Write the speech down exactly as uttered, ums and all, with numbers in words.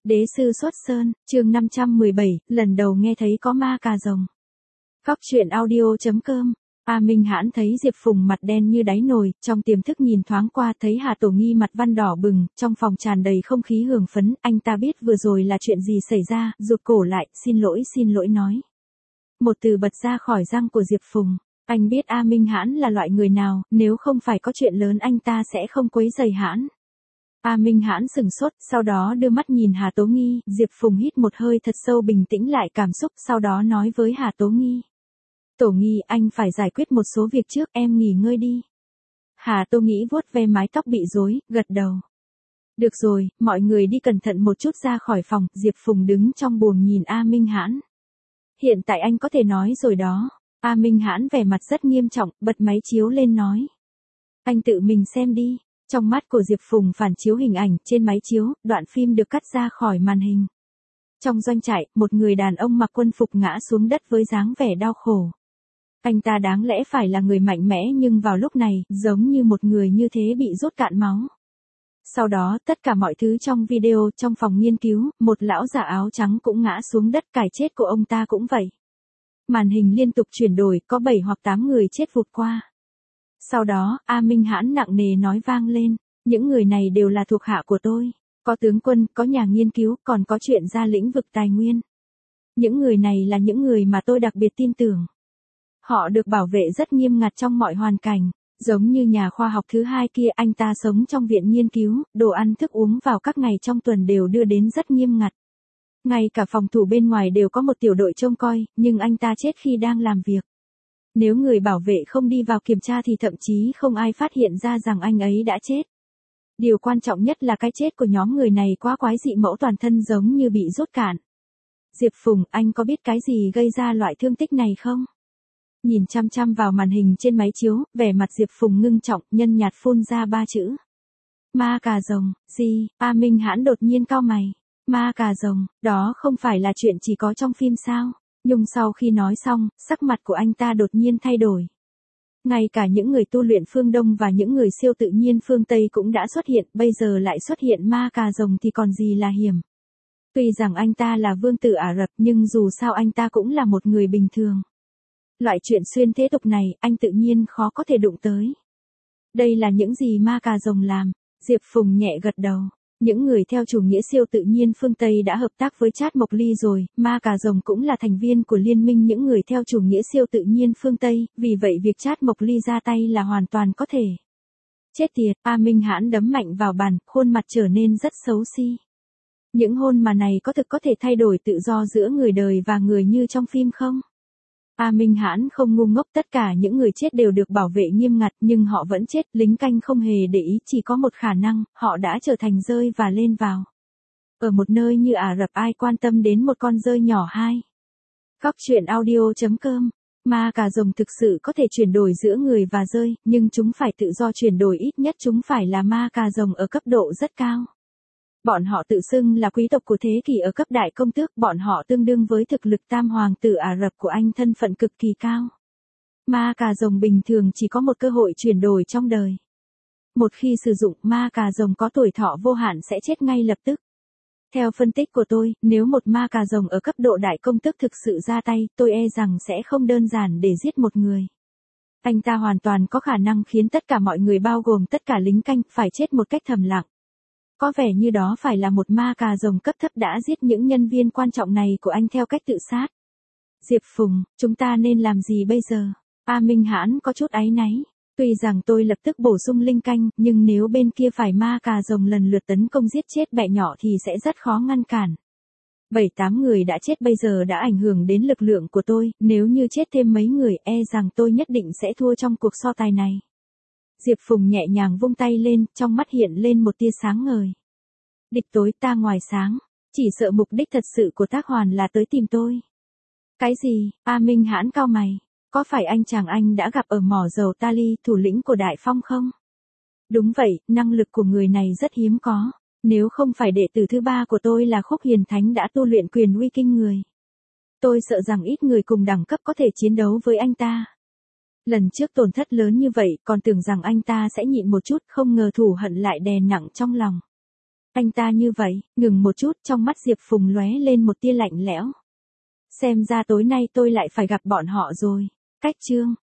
Đế sư xuất sơn, chương năm trăm mười bảy, lần đầu nghe thấy có ma cà rồng. Góc truyện audio chấm com. A Minh Hãn thấy Diệp Phùng mặt đen như đáy nồi, trong tiềm thức nhìn thoáng qua thấy Hà Tổ Nghi mặt văn đỏ bừng, trong phòng tràn đầy không khí hưởng phấn, anh ta biết vừa rồi là chuyện gì xảy ra, rụt cổ lại, xin lỗi xin lỗi nói. Một từ bật ra khỏi răng của Diệp Phùng, anh biết A Minh Hãn là loại người nào, nếu không phải có chuyện lớn anh ta sẽ không quấy rầy Hãn. A Minh Hãn sừng sốt, sau đó đưa mắt nhìn Hà Tố Nghi, Diệp Phùng hít một hơi thật sâu bình tĩnh lại cảm xúc, sau đó nói với Hà Tố Nghi. Tổ Nghi, anh phải giải quyết một số việc trước, em nghỉ ngơi đi. Hà Tố Nghi vuốt ve mái tóc bị rối, gật đầu. Được rồi, mọi người đi cẩn thận một chút. Ra khỏi phòng, Diệp Phùng đứng trong buồng nhìn A Minh Hãn. Hiện tại anh có thể nói rồi đó. A Minh Hãn vẻ mặt rất nghiêm trọng, bật máy chiếu lên nói. Anh tự mình xem đi. Trong mắt của Diệp Phùng phản chiếu hình ảnh, trên máy chiếu, đoạn phim được cắt ra khỏi màn hình. Trong doanh trại, một người đàn ông mặc quân phục ngã xuống đất với dáng vẻ đau khổ. Anh ta đáng lẽ phải là người mạnh mẽ nhưng vào lúc này, giống như một người như thế bị rút cạn máu. Sau đó, tất cả mọi thứ trong video, trong phòng nghiên cứu, một lão già áo trắng cũng ngã xuống đất, cái chết của ông ta cũng vậy. Màn hình liên tục chuyển đổi, có bảy hoặc tám người chết vụt qua. Sau đó, A Minh Hãn nặng nề nói vang lên, những người này đều là thuộc hạ của tôi, có tướng quân, có nhà nghiên cứu, còn có chuyện gia lĩnh vực tài nguyên. Những người này là những người mà tôi đặc biệt tin tưởng. Họ được bảo vệ rất nghiêm ngặt trong mọi hoàn cảnh, giống như nhà khoa học thứ hai kia, anh ta sống trong viện nghiên cứu, đồ ăn thức uống vào các ngày trong tuần đều đưa đến rất nghiêm ngặt. Ngay cả phòng thủ bên ngoài đều có một tiểu đội trông coi, nhưng anh ta chết khi đang làm việc. Nếu người bảo vệ không đi vào kiểm tra thì thậm chí không ai phát hiện ra rằng anh ấy đã chết. Điều quan trọng nhất là cái chết của nhóm người này quá quái dị, mẫu toàn thân giống như bị rút cạn. Diệp Phùng, anh có biết cái gì gây ra loại thương tích này không? Nhìn chăm chăm vào màn hình trên máy chiếu, vẻ mặt Diệp Phùng ngưng trọng, nhân nhạt phun ra ba chữ. Ma cà rồng, gì? A Minh Hãn đột nhiên cau mày. Ma cà rồng, đó không phải là chuyện chỉ có trong phim sao? Nhưng sau khi nói xong, sắc mặt của anh ta đột nhiên thay đổi. Ngay cả những người tu luyện phương Đông và những người siêu tự nhiên phương Tây cũng đã xuất hiện, bây giờ lại xuất hiện ma cà rồng thì còn gì là hiểm. Tuy rằng anh ta là vương tử Ả Rập nhưng dù sao anh ta cũng là một người bình thường. Loại chuyện xuyên thế tục này, anh tự nhiên khó có thể đụng tới. Đây là những gì ma cà rồng làm? Diệp Phùng nhẹ gật đầu. Những người theo chủ nghĩa siêu tự nhiên phương Tây đã hợp tác với Trát Mộc Ly rồi, ma cà rồng cũng là thành viên của liên minh những người theo chủ nghĩa siêu tự nhiên phương Tây, vì vậy việc Trát Mộc Ly ra tay là hoàn toàn có thể. Chết tiệt, A Minh Hãn đấm mạnh vào bàn, khuôn mặt trở nên rất xấu xí. Những hôn mà này có thực có thể thay đổi tự do giữa người đời và người như trong phim không? A Minh Hãn không ngu ngốc, tất cả những người chết đều được bảo vệ nghiêm ngặt nhưng họ vẫn chết, lính canh không hề để ý, chỉ có một khả năng, họ đã trở thành rơi và lên vào. Ở một nơi như Ả Rập ai quan tâm đến một con rơi nhỏ hai. Góc truyện audio chấm com. Ma cà rồng thực sự có thể chuyển đổi giữa người và rơi, nhưng chúng phải tự do chuyển đổi, ít nhất chúng phải là ma cà rồng ở cấp độ rất cao. Bọn họ tự xưng là quý tộc của thế kỷ ở cấp đại công tước, bọn họ tương đương với thực lực tam hoàng tử Ả Rập của anh, thân phận cực kỳ cao. Ma cà rồng bình thường chỉ có một cơ hội chuyển đổi trong đời. Một khi sử dụng, ma cà rồng có tuổi thọ vô hạn sẽ chết ngay lập tức. Theo phân tích của tôi, nếu một ma cà rồng ở cấp độ đại công tước thực sự ra tay, tôi e rằng sẽ không đơn giản để giết một người. Anh ta hoàn toàn có khả năng khiến tất cả mọi người bao gồm tất cả lính canh phải chết một cách thầm lặng. Có vẻ như đó phải là một ma cà rồng cấp thấp đã giết những nhân viên quan trọng này của anh theo cách tự sát. Diệp Phùng, chúng ta nên làm gì bây giờ? A Minh Hãn có chút áy náy. Tuy rằng tôi lập tức bổ sung linh canh, nhưng nếu bên kia phải ma cà rồng lần lượt tấn công giết chết bẹ nhỏ thì sẽ rất khó ngăn cản. Bảy tám người đã chết bây giờ đã ảnh hưởng đến lực lượng của tôi, nếu như chết thêm mấy người e rằng tôi nhất định sẽ thua trong cuộc so tài này. Diệp Phùng nhẹ nhàng vung tay lên, trong mắt hiện lên một tia sáng ngời. Địch tối ta ngoài sáng, chỉ sợ mục đích thật sự của Tác Hoàn là tới tìm tôi. Cái gì? A Minh Hãn cau mày. Có phải anh chàng anh đã gặp ở mỏ dầu Tali, thủ lĩnh của Đại Phong không? Đúng vậy, năng lực của người này rất hiếm có. Nếu không phải đệ tử thứ ba của tôi là Khúc Hiền Thánh đã tu luyện quyền uy kinh người. Tôi sợ rằng ít người cùng đẳng cấp có thể chiến đấu với anh ta. Lần trước tổn thất lớn như vậy, còn tưởng rằng anh ta sẽ nhịn một chút, không ngờ thù hận lại đè nặng trong lòng. Anh ta như vậy, ngừng một chút, trong mắt Diệp Phùng lóe lên một tia lạnh lẽo. Xem ra tối nay tôi lại phải gặp bọn họ rồi. Cách chương